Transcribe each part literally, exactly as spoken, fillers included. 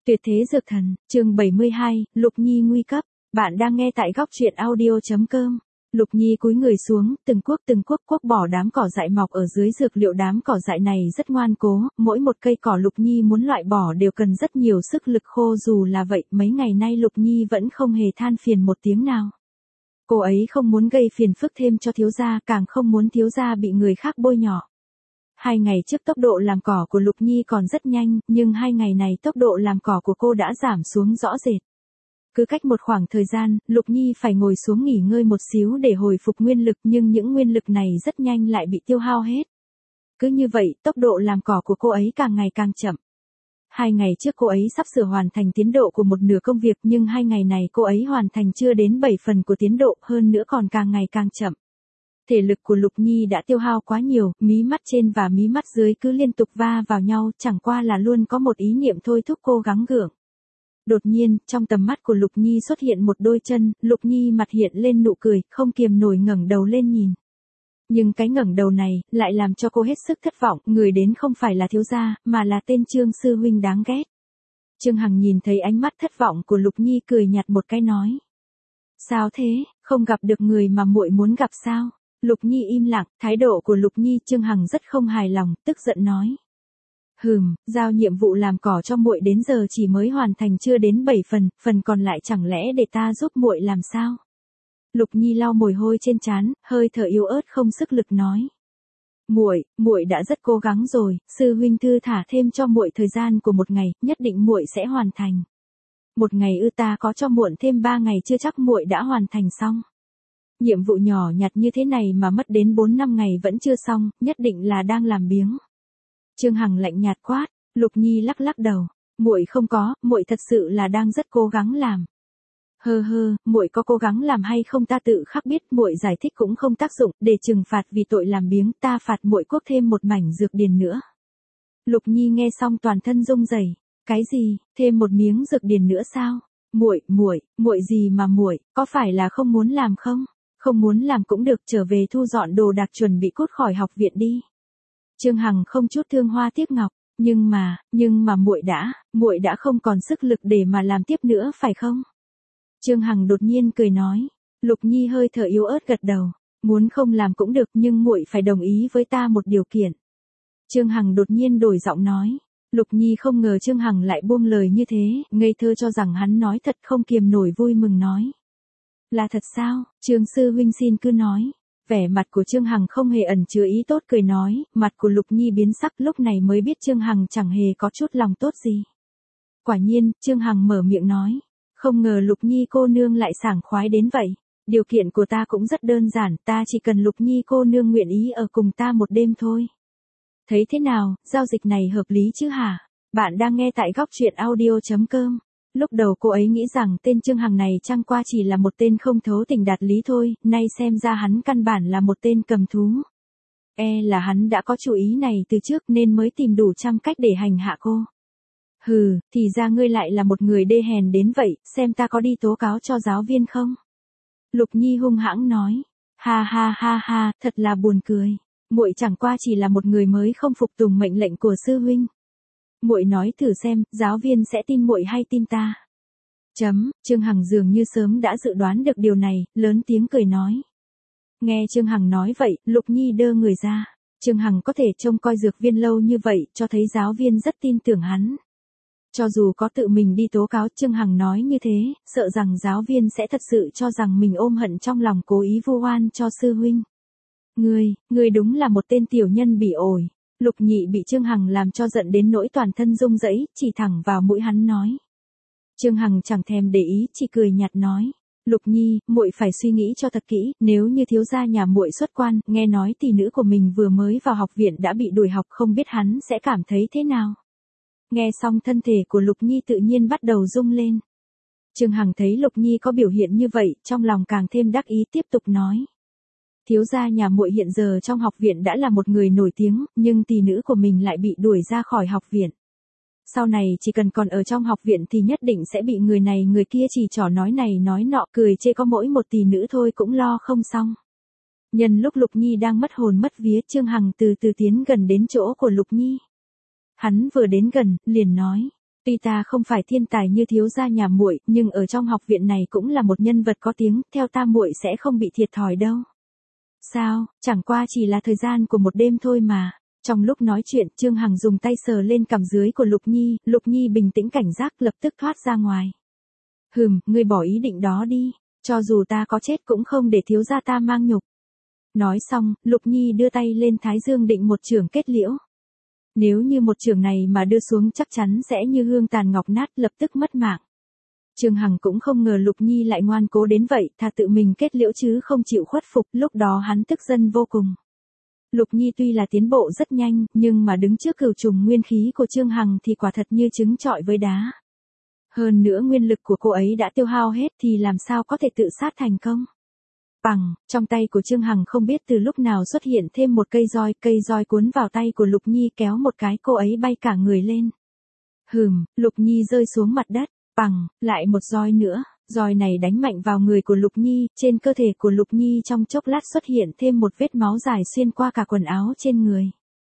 Tuyệt thế dược thần, chương bảy mươi hai, Lục Nhi nguy cấp. Bạn đang nghe tại góc truyện audio.com. Lục Nhi cúi người xuống, từng cuốc từng cuốc cuốc bỏ đám cỏ dại mọc ở dưới dược liệu. Đám cỏ dại này rất ngoan cố, mỗi một cây cỏ Lục Nhi muốn loại bỏ đều cần rất nhiều sức lực khô. Dù là vậy, mấy ngày nay Lục Nhi vẫn không hề than phiền một tiếng nào. Cô ấy không muốn gây phiền phức thêm cho thiếu gia, càng không muốn thiếu gia bị người khác bôi nhọ. Hai ngày trước tốc độ làm cỏ của Lục Nhi còn rất nhanh, nhưng hai ngày này tốc độ làm cỏ của cô đã giảm xuống rõ rệt. Cứ cách một khoảng thời gian, Lục Nhi phải ngồi xuống nghỉ ngơi một xíu để hồi phục nguyên lực, nhưng những nguyên lực này rất nhanh lại bị tiêu hao hết. Cứ như vậy, tốc độ làm cỏ của cô ấy càng ngày càng chậm. Hai ngày trước cô ấy sắp sửa hoàn thành tiến độ của một nửa công việc, nhưng hai ngày này cô ấy hoàn thành chưa đến bảy phần của tiến độ, hơn nữa còn càng ngày càng chậm. Thể lực của Lục Nhi đã tiêu hao quá nhiều, mí mắt trên và mí mắt dưới cứ liên tục va vào nhau, chẳng qua là luôn có một ý niệm thôi thúc cô gắng gượng. Đột nhiên, trong tầm mắt của Lục Nhi xuất hiện một đôi chân, Lục Nhi mặt hiện lên nụ cười, không kiềm nổi ngẩng đầu lên nhìn. Nhưng cái ngẩng đầu này, lại làm cho cô hết sức thất vọng, người đến không phải là thiếu gia, mà là tên Trương sư huynh đáng ghét. Trương Hằng nhìn thấy ánh mắt thất vọng của Lục Nhi cười nhạt một cái nói. Sao thế, không gặp được người mà muội muốn gặp sao? Lục Nhi im lặng, thái độ của Lục Nhi Trương Hằng rất không hài lòng, tức giận nói. Hừm, giao nhiệm vụ làm cỏ cho muội đến giờ chỉ mới hoàn thành chưa đến bảy phần, phần còn lại chẳng lẽ để ta giúp muội làm sao? Lục Nhi lau mồ hôi trên trán, hơi thở yếu ớt không sức lực nói. Muội, muội đã rất cố gắng rồi, sư huynh thư thả thêm cho muội thời gian của một ngày, nhất định muội sẽ hoàn thành. Một ngày ư? Ta có cho muộn thêm ba ngày chưa chắc muội đã hoàn thành xong. Nhiệm vụ nhỏ nhặt như thế này mà mất đến bốn năm ngày vẫn chưa xong, nhất định là đang làm biếng. Trương Hằng lạnh nhạt quát. Lục Nhi lắc lắc đầu. Muội không có, muội thật sự là đang rất cố gắng làm. Hơ hơ, muội có cố gắng làm hay không ta tự khắc biết, muội giải thích cũng không tác dụng, để trừng phạt vì tội làm biếng, ta phạt muội cuốc thêm một mảnh dược điền nữa. Lục Nhi nghe xong toàn thân rung rẩy. Cái gì, thêm một miếng dược điền nữa sao? Muội, muội, muội gì mà muội, có phải là không muốn làm không? Không muốn làm cũng được, trở về thu dọn đồ đạc chuẩn bị cút khỏi học viện đi. Trương Hằng không chút thương hoa tiếc ngọc, nhưng mà, nhưng mà muội đã, muội đã không còn sức lực để mà làm tiếp nữa phải không? Trương Hằng đột nhiên cười nói. Lục Nhi hơi thở yếu ớt gật đầu, muốn không làm cũng được, nhưng muội phải đồng ý với ta một điều kiện. Trương Hằng đột nhiên đổi giọng nói. Lục Nhi không ngờ Trương Hằng lại buông lời như thế, ngây thơ cho rằng hắn nói thật, không kiềm nổi vui mừng nói. Là thật sao? Trương sư huynh xin cứ nói. Vẻ mặt của Trương Hằng không hề ẩn chứa ý tốt, cười nói. Mặt của Lục Nhi biến sắc, lúc này mới biết Trương Hằng chẳng hề có chút lòng tốt gì. Quả nhiên, Trương Hằng mở miệng nói. Không ngờ Lục Nhi cô nương lại sảng khoái đến vậy. Điều kiện của ta cũng rất đơn giản, ta chỉ cần Lục Nhi cô nương nguyện ý ở cùng ta một đêm thôi. Thấy thế nào, giao dịch này hợp lý chứ hả? Bạn đang nghe tại góc truyện audio.com. Lúc đầu cô ấy nghĩ rằng tên Trương Hằng này chẳng qua chỉ là một tên không thấu tình đạt lý thôi, nay xem ra hắn căn bản là một tên cầm thú. E là hắn đã có chủ ý này từ trước nên mới tìm đủ trăm cách để hành hạ cô. Hừ, thì ra ngươi lại là một người đê hèn đến vậy, xem ta có đi tố cáo cho giáo viên không? Lục Nhi hung hãng nói. Ha ha ha ha, thật là buồn cười. Muội chẳng qua chỉ là một người mới không phục tùng mệnh lệnh của sư huynh. Muội nói thử xem, giáo viên sẽ tin muội hay tin ta? Chấm, Trương Hằng dường như sớm đã dự đoán được điều này, lớn tiếng cười nói. Nghe Trương Hằng nói vậy, Lục Nhi đơ người ra. Trương Hằng có thể trông coi dược viên lâu như vậy, cho thấy giáo viên rất tin tưởng hắn. Cho dù có tự mình đi tố cáo, Trương Hằng nói như thế, sợ rằng giáo viên sẽ thật sự cho rằng mình ôm hận trong lòng, cố ý vu oan cho sư huynh. Ngươi, ngươi đúng là một tên tiểu nhân bỉ ổi. Lục Nhị bị Trương Hằng làm cho giận đến nỗi toàn thân rung rẩy, chỉ thẳng vào mũi hắn nói. Trương Hằng chẳng thèm để ý, chỉ cười nhạt nói. Lục Nhi, muội phải suy nghĩ cho thật kỹ, nếu như thiếu gia nhà muội xuất quan, nghe nói tỷ nữ của mình vừa mới vào học viện đã bị đuổi học, không biết hắn sẽ cảm thấy thế nào. Nghe xong thân thể của Lục Nhi tự nhiên bắt đầu rung lên. Trương Hằng thấy Lục Nhi có biểu hiện như vậy, trong lòng càng thêm đắc ý, tiếp tục nói. Thiếu gia nhà muội hiện giờ trong học viện đã là một người nổi tiếng, nhưng tỷ nữ của mình lại bị đuổi ra khỏi học viện. Sau này chỉ cần còn ở trong học viện thì nhất định sẽ bị người này người kia chỉ trỏ nói này nói nọ, cười chê có mỗi một tỷ nữ thôi cũng lo không xong. Nhân lúc Lục Nhi đang mất hồn mất vía, Trương Hằng từ từ tiến gần đến chỗ của Lục Nhi. Hắn vừa đến gần, liền nói. Tuy ta không phải thiên tài như thiếu gia nhà muội, nhưng ở trong học viện này cũng là một nhân vật có tiếng, theo ta muội sẽ không bị thiệt thòi đâu. Sao, chẳng qua chỉ là thời gian của một đêm thôi mà. Trong lúc nói chuyện, Trương Hằng dùng tay sờ lên cằm dưới của Lục Nhi, Lục Nhi bình tĩnh cảnh giác lập tức thoát ra ngoài. Hừm, ngươi bỏ ý định đó đi, cho dù ta có chết cũng không để thiếu gia ta mang nhục. Nói xong, Lục Nhi đưa tay lên thái dương định một chưởng kết liễu. Nếu như một chưởng này mà đưa xuống chắc chắn sẽ như hương tàn ngọc nát, lập tức mất mạng. Trương Hằng cũng không ngờ Lục Nhi lại ngoan cố đến vậy, thà tự mình kết liễu chứ không chịu khuất phục, lúc đó hắn tức giận vô cùng. Lục Nhi tuy là tiến bộ rất nhanh, nhưng mà đứng trước cửu trùng nguyên khí của Trương Hằng thì quả thật như trứng trọi với đá. Hơn nữa nguyên lực của cô ấy đã tiêu hao hết thì làm sao có thể tự sát thành công. Bằng, trong tay của Trương Hằng không biết từ lúc nào xuất hiện thêm một cây roi, cây roi cuốn vào tay của Lục Nhi kéo một cái cô ấy bay cả người lên. Hừm, Lục Nhi rơi xuống mặt đất, bằng, lại một roi nữa, roi này đánh mạnh vào người của Lục Nhi, trên cơ thể của Lục Nhi trong chốc lát xuất hiện thêm một vết máu dài xuyên qua cả quần áo trên người.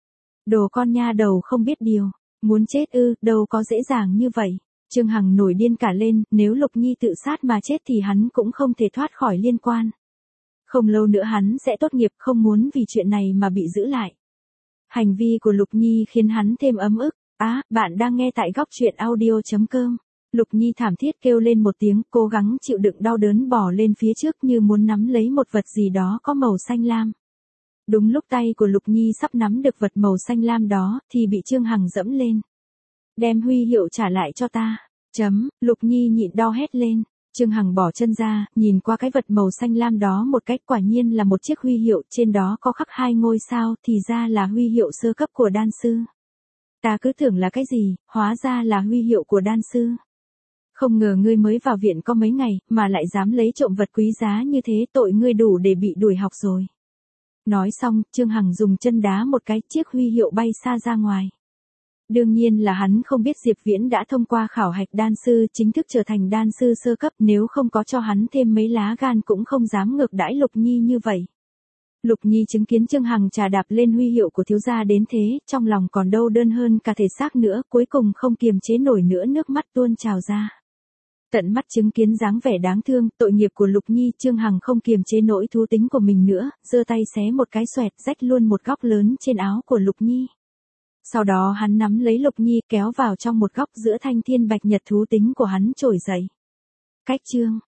Đồ con nha đầu không biết điều, muốn chết ư, đâu có dễ dàng như vậy. Trương Hằng nổi điên cả lên, nếu Lục Nhi tự sát mà chết thì hắn cũng không thể thoát khỏi liên quan. Không lâu nữa hắn sẽ tốt nghiệp, không muốn vì chuyện này mà bị giữ lại. Hành vi của Lục Nhi khiến hắn thêm ấm ức. Á, à, bạn đang nghe tại góc truyện audio chấm com. Lục Nhi thảm thiết kêu lên một tiếng, cố gắng chịu đựng đau đớn bò lên phía trước như muốn nắm lấy một vật gì đó có màu xanh lam. Đúng lúc tay của Lục Nhi sắp nắm được vật màu xanh lam đó, thì bị Trương Hằng dẫm lên. Đem huy hiệu trả lại cho ta. Chấm, Lục Nhi nhịn đau hét lên. Trương Hằng bỏ chân ra, nhìn qua cái vật màu xanh lam đó một cách, quả nhiên là một chiếc huy hiệu, trên đó có khắc hai ngôi sao, thì ra là huy hiệu sơ cấp của đan sư. Ta cứ tưởng là cái gì, hóa ra là huy hiệu của đan sư. Không ngờ ngươi mới vào viện có mấy ngày, mà lại dám lấy trộm vật quý giá như thế, tội ngươi đủ để bị đuổi học rồi. Nói xong, Trương Hằng dùng chân đá một cái, chiếc huy hiệu bay xa ra ngoài. Đương nhiên là hắn không biết Diệp Viễn đã thông qua khảo hạch đan sư, chính thức trở thành đan sư sơ cấp, nếu không có cho hắn thêm mấy lá gan cũng không dám ngược đãi Lục Nhi như vậy. Lục Nhi chứng kiến Trương Hằng trà đạp lên huy hiệu của thiếu gia đến thế, trong lòng còn đau đơn hơn cả thể xác nữa, cuối cùng không kiềm chế nổi nữa, nước mắt tuôn trào ra. Tận mắt chứng kiến dáng vẻ đáng thương, tội nghiệp của Lục Nhi, Trương Hằng không kiềm chế nỗi thú tính của mình nữa, giơ tay xé một cái xoẹt, rách luôn một góc lớn trên áo của Lục Nhi. Sau đó hắn nắm lấy Lục Nhi kéo vào trong một góc giữa thanh thiên bạch nhật, thú tính của hắn trỗi dậy. Cách chương